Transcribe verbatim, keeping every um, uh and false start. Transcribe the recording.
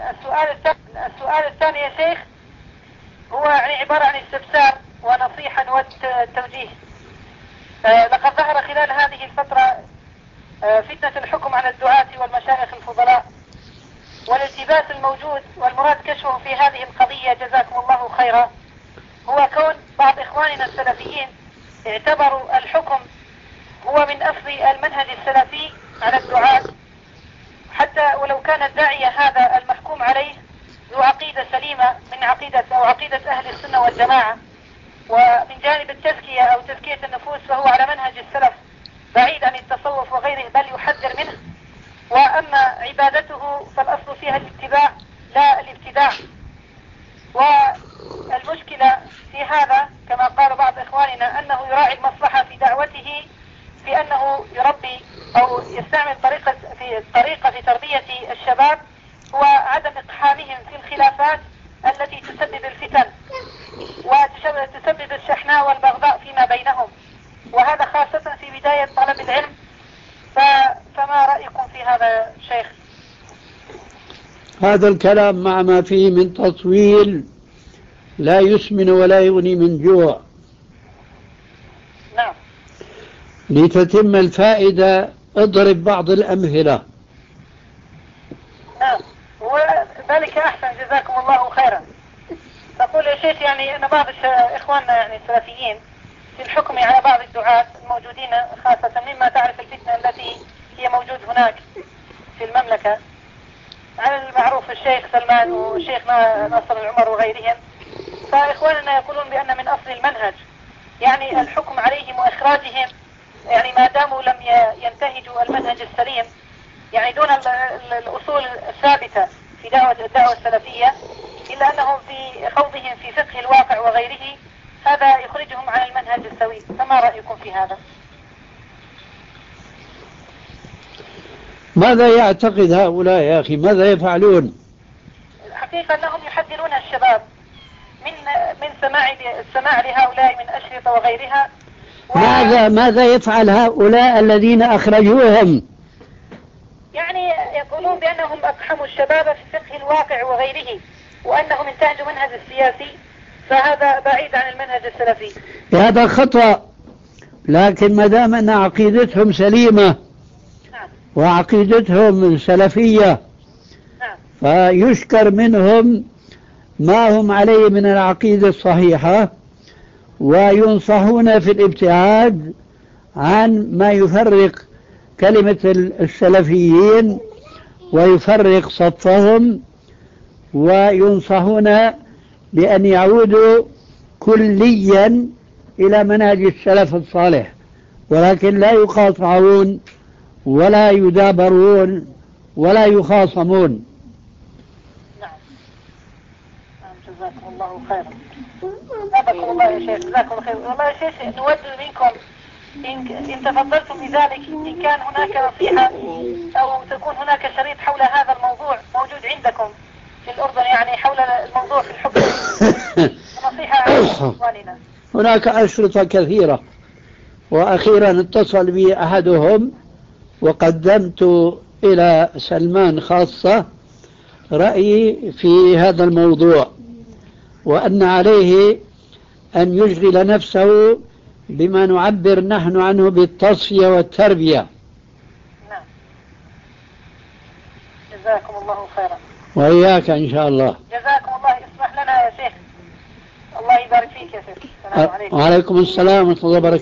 السؤال الثاني السؤال الثاني يا شيخ هو يعني عبارة عن استفسار ونصيحة والتوجيه. آه لقد ظهر خلال هذه الفترة آه فتنة الحكم على الدعاة والمشايخ الفضلاء والالتباس الموجود، والمراد كشفه في هذه القضية جزاكم الله خيرا هو كون بعض إخواننا السلفيين اعتبروا الحكم هو من أصل المنهج السلفي على الدعاة، حتى ولو كان الداعية هذا المحكوم عليه ذو عقيدة سليمة من عقيدة أو عقيدة أهل السنة والجماعة، ومن جانب التزكية أو تزكية النفوس فهو على منهج السلف بعيد عن التصوف وغيره بل يحذر منه، وأما عبادته فالأصل فيها الاتباع لا الابتداع. والمشكلة في هذا كما قال بعض إخواننا أنه يراعي المصلحة في دعوته في أنه يربي أو يستعمل طريقة في طريقة في تربية الشباب هو عدم إقحامهم في الخلافات التي تسبب الفتن وتسبب الشحناء والبغضاء فيما بينهم، وهذا خاصة في بداية طلب العلم. فما رأيكم في هذا شيخ؟ هذا الكلام مع ما فيه من تطويل لا يسمن ولا يغني من جوع. نعم. لتتم الفائدة اضرب بعض الأمثلة. نعم وذلك أحسن جزاكم الله خيرا. تقول يا شيخ يعني أن بعض إخواننا يعني السلفيين في الحكم على بعض الدعاة الموجودين خاصة مما تعرف الفتنة التي هي موجود هناك في المملكة على المعروف الشيخ سلمان والشيخ ناصر العمر وغيرهم، فإخواننا يقولون بأن من أصل المنهج يعني الحكم عليهم وإخراجهم يعني ما داموا لم ينتهجوا المنهج السليم يعني دون الأصول الثابتة في دعوة الدعوة السلفية، إلا أنهم في خوضهم في فقه الواقع وغيره هذا يخرجهم عن المنهج السوي. فما رأيكم في هذا؟ ماذا يعتقد هؤلاء يا أخي؟ ماذا يفعلون؟ الحقيقة أنهم يحذرون الشباب من من سماع السماع لهؤلاء من أشرطة وغيرها. و... ماذا ماذا يفعل هؤلاء الذين أخرجوهم؟ يعني يقولون بأنهم أقحموا الشباب في فقه الواقع وغيره، وأنهم انتهجوا منهج السياسي، فهذا بعيد عن المنهج السلفي. هذا خطأ، لكن ما دام أن عقيدتهم سليمة نعم. وعقيدتهم سلفية نعم. فيشكر منهم ما هم عليه من العقيدة الصحيحة، وينصحون في الابتعاد عن ما يفرق كلمة السلفيين ويفرق صفهم، وينصحون بأن يعودوا كليا إلى منهج السلف الصالح، ولكن لا يقاطعون ولا يدابرون ولا يخاصمون. نعم. جزاكم الله خيرا. جزاكم الله يا شيخ. جزاكم خير. والله يا شيخ نود منكم إن, إن تفضلتم بذلك إن كان هناك نصيحة أو تكون هناك شريط حول هذا الموضوع موجود عندكم في الأردن يعني حول الموضوع في الحكم نصيحة عن إخواننا. هناك أشرطة كثيرة، وأخيرا اتصل بي أحدهم وقدمت إلى سلمان خاصة رأيي في هذا الموضوع، وأن عليه أن يشغل نفسه بما نعبر نحن عنه بالتصفية والتربية. نعم. جزاكم الله خيرا. وإياك إن شاء الله. جزاكم الله. اسمح لنا يا شيخ. الله يبارك فيك يا شيخ. السلام عليكم. وعليكم السلام ورحمة الله وبركاته.